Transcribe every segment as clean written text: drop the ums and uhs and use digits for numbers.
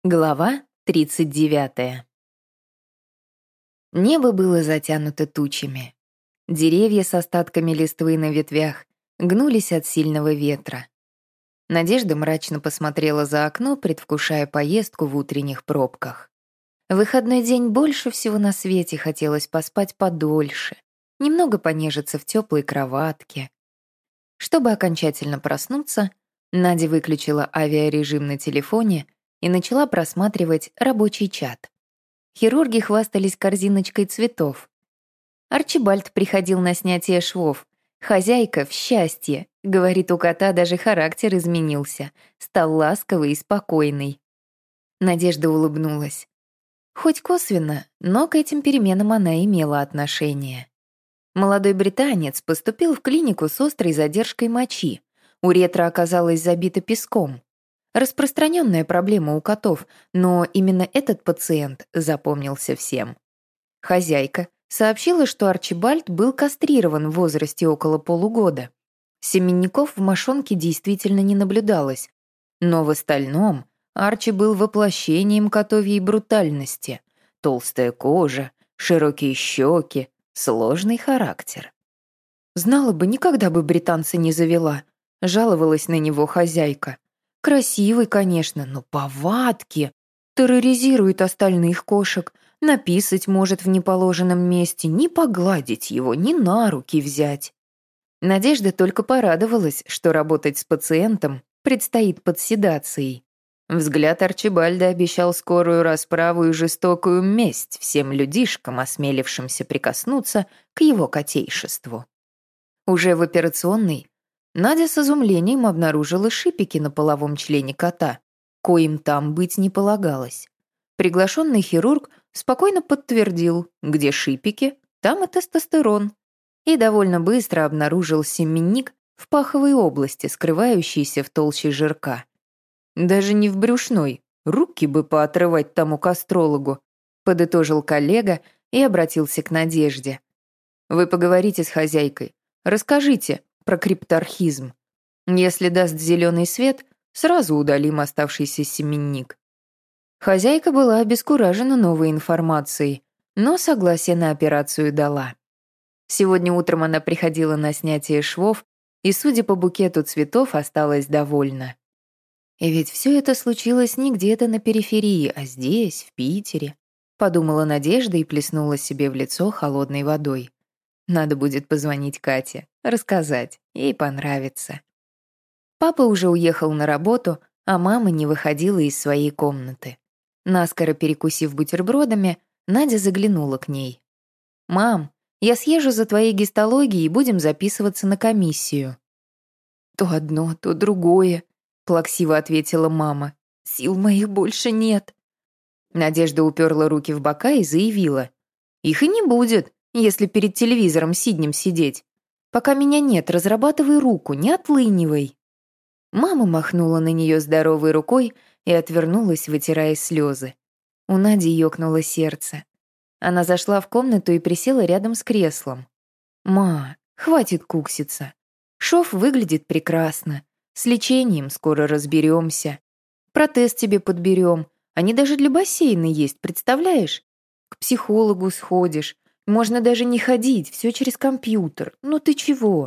Глава 39. Небо было затянуто тучами. Деревья с остатками листвы на ветвях гнулись от сильного ветра. Надежда мрачно посмотрела за окно, предвкушая поездку в утренних пробках. В выходной день больше всего на свете хотелось поспать подольше, немного понежиться в теплой кроватке. Чтобы окончательно проснуться, Надя выключила авиарежим на телефоне и начала просматривать рабочий чат. Хирурги хвастались корзиночкой цветов. Арчибальд приходил на снятие швов. Хозяйка в счастье. Говорит, у кота даже характер изменился. Стал ласковый и спокойный. Надежда улыбнулась. Хоть косвенно, но к этим переменам она имела отношение. Молодой британец поступил в клинику с острой задержкой мочи. Уретра оказалась забита песком. Распространенная проблема у котов, но именно этот пациент запомнился всем. Хозяйка сообщила, что Арчибальд был кастрирован в возрасте около полугода. Семенников в мошонке действительно не наблюдалось, но в остальном Арчи был воплощением котовьей брутальности. Толстая кожа, широкие щеки, сложный характер. «Знала бы, никогда бы британца не завела», — жаловалась на него хозяйка. Красивый, конечно, но повадки. Терроризирует остальных кошек, написать может в неположенном месте, ни погладить его, ни на руки взять. Надежда только порадовалась, что работать с пациентом предстоит под седацией. Взгляд Арчибальда обещал скорую расправу и жестокую месть всем людишкам, осмелившимся прикоснуться к его котейшеству. Уже в операционной Надя с изумлением обнаружила шипики на половом члене кота, коим там быть не полагалось. Приглашенный хирург спокойно подтвердил, где шипики, там и тестостерон, и довольно быстро обнаружил семенник в паховой области, скрывающийся в толще жирка. Даже не в брюшной, руки бы поотрывать тому кастрологу, подытожил коллега и обратился к Надежде. Вы поговорите с хозяйкой, расскажите про крипторхизм. Если даст зеленый свет, сразу удалим оставшийся семенник. Хозяйка была обескуражена новой информацией, но согласие на операцию дала. Сегодня утром она приходила на снятие швов и, судя по букету цветов, осталась довольна. И ведь все это случилось не где-то на периферии, а здесь, в Питере, подумала Надежда и плеснула себе в лицо холодной водой. Надо будет позвонить Кате, рассказать, ей понравится. Папа уже уехал на работу, а мама не выходила из своей комнаты. Наскоро перекусив бутербродами, Надя заглянула к ней. «Мам, я съезжу за твоей гистологией и будем записываться на комиссию». «То одно, то другое», — плаксиво ответила мама. «Сил моих больше нет». Надежда уперла руки в бока и заявила. «Их и не будет, если перед телевизором сиднем сидеть. Пока меня нет, разрабатывай руку, не отлынивай». Мама махнула на нее здоровой рукой и отвернулась, вытирая слезы. У Нади ёкнуло сердце. Она зашла в комнату и присела рядом с креслом. «Ма, хватит кукситься. Шов выглядит прекрасно. С лечением скоро разберемся. Протез тебе подберем. Они даже для бассейна есть, представляешь? К психологу сходишь. Можно даже не ходить, все через компьютер. Ну ты чего?»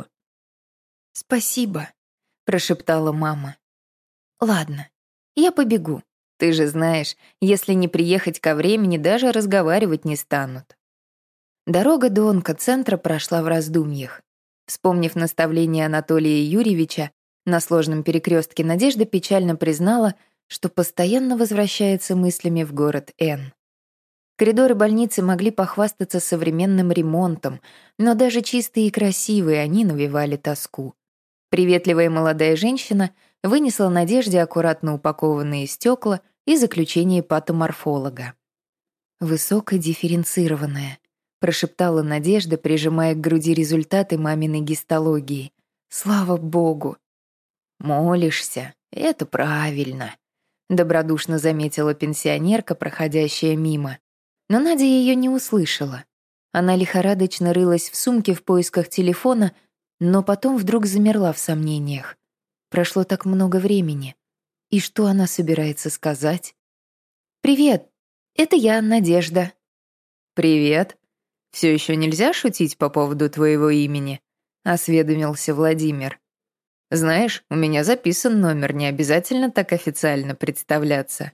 «Спасибо», — прошептала мама. «Ладно, я побегу. Ты же знаешь, если не приехать ко времени, даже разговаривать не станут». Дорога до онкоцентра прошла в раздумьях. Вспомнив наставление Анатолия Юрьевича, на сложном перекрестке Надежда печально признала, что постоянно возвращается мыслями в город Н. Коридоры больницы могли похвастаться современным ремонтом, но даже чистые и красивые они навевали тоску. Приветливая молодая женщина вынесла Надежде аккуратно упакованные стекла и заключение патоморфолога. «Высокодифференцированная», — прошептала Надежда, прижимая к груди результаты маминой гистологии. «Слава Богу!» «Молишься, это правильно», — добродушно заметила пенсионерка, проходящая мимо. Но Надя ее не услышала. Она лихорадочно рылась в сумке в поисках телефона, но потом вдруг замерла в сомнениях. Прошло так много времени. И что она собирается сказать? «Привет, это я, Надежда». «Привет. Все еще нельзя шутить по поводу твоего имени?» — осведомился Владимир. «Знаешь, у меня записан номер, не обязательно так официально представляться».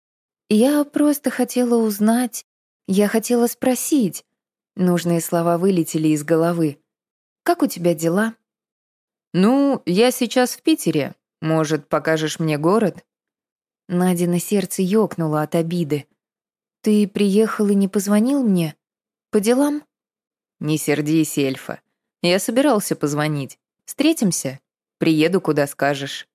«Я просто хотела узнать, я хотела спросить». Нужные слова вылетели из головы. «Как у тебя дела?» «Ну, я сейчас в Питере. Может, покажешь мне город?» Надино сердце ёкнуло от обиды. «Ты приехал и не позвонил мне? По делам?» «Не сердись, Эльфа. Я собирался позвонить. Встретимся? Приеду, куда скажешь».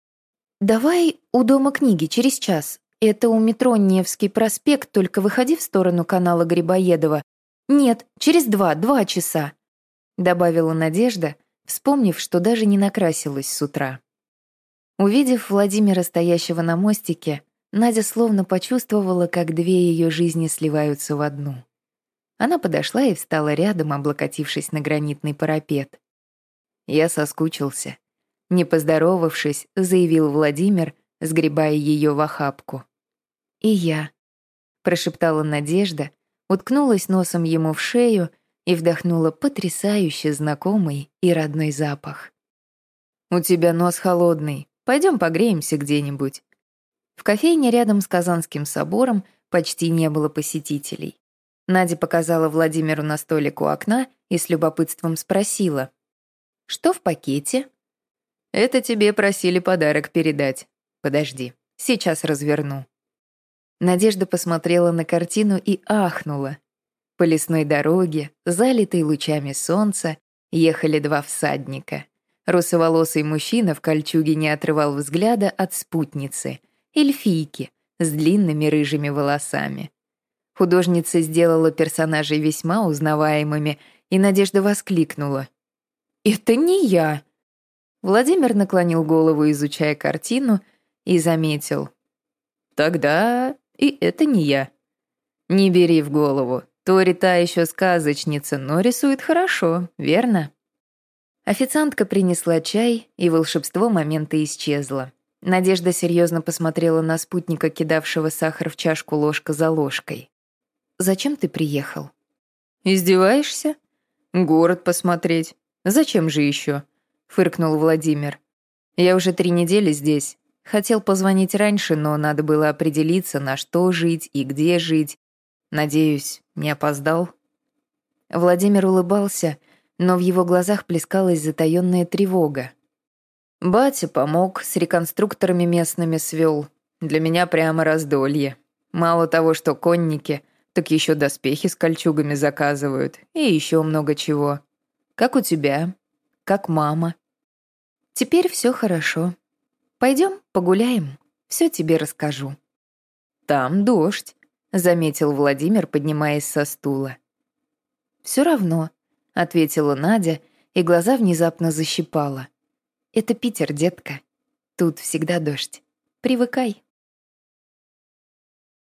«Давай у Дома книги через час. Это у метро Невский проспект, только выходи в сторону канала Грибоедова. Нет, через 2 часа», — добавила Надежда, вспомнив, что даже не накрасилась с утра. Увидев Владимира, стоящего на мостике, Надя словно почувствовала, как две ее жизни сливаются в одну. Она подошла и встала рядом, облокотившись на гранитный парапет. «Я соскучился», — не поздоровавшись, заявил Владимир, сгребая ее в охапку. «И я», — прошептала Надежда, уткнулась носом ему в шею и вдохнула потрясающе знакомый и родной запах. «У тебя нос холодный. Пойдем погреемся где-нибудь». В кофейне рядом с Казанским собором почти не было посетителей. Надя показала Владимиру на столик у окна и с любопытством спросила: «Что в пакете?» «Это тебе просили подарок передать. Подожди, сейчас разверну». Надежда посмотрела на картину и ахнула. По лесной дороге, залитой лучами солнца, ехали два всадника. Русоволосый мужчина в кольчуге не отрывал взгляда от спутницы, эльфийки, с длинными рыжими волосами. Художница сделала персонажей весьма узнаваемыми, и Надежда воскликнула: «Это не я!» Владимир наклонил голову, изучая картину, и заметил: «Тогда и это не я». «Не бери в голову. Тори та еще сказочница, но рисует хорошо, верно?» Официантка принесла чай, и волшебство момента исчезло. Надежда серьезно посмотрела на спутника, кидавшего сахар в чашку ложка за ложкой. «Зачем ты приехал?» «Издеваешься? Город посмотреть. Зачем же еще?» — фыркнул Владимир. «Я уже 3 недели здесь. Хотел позвонить раньше, но надо было определиться, на что жить и где жить. Надеюсь, не опоздал?» Владимир улыбался, но в его глазах плескалась затаённая тревога. «Батя помог, с реконструкторами местными свел. Для меня прямо раздолье. Мало того, что конники, так еще доспехи с кольчугами заказывают. И еще много чего. Как у тебя? Как мама?» «Теперь все хорошо. Пойдем погуляем, все тебе расскажу». «Там дождь», — заметил Владимир, поднимаясь со стула. «Все равно», — ответила Надя, и глаза внезапно защипала. «Это Питер, детка. Тут всегда дождь. Привыкай».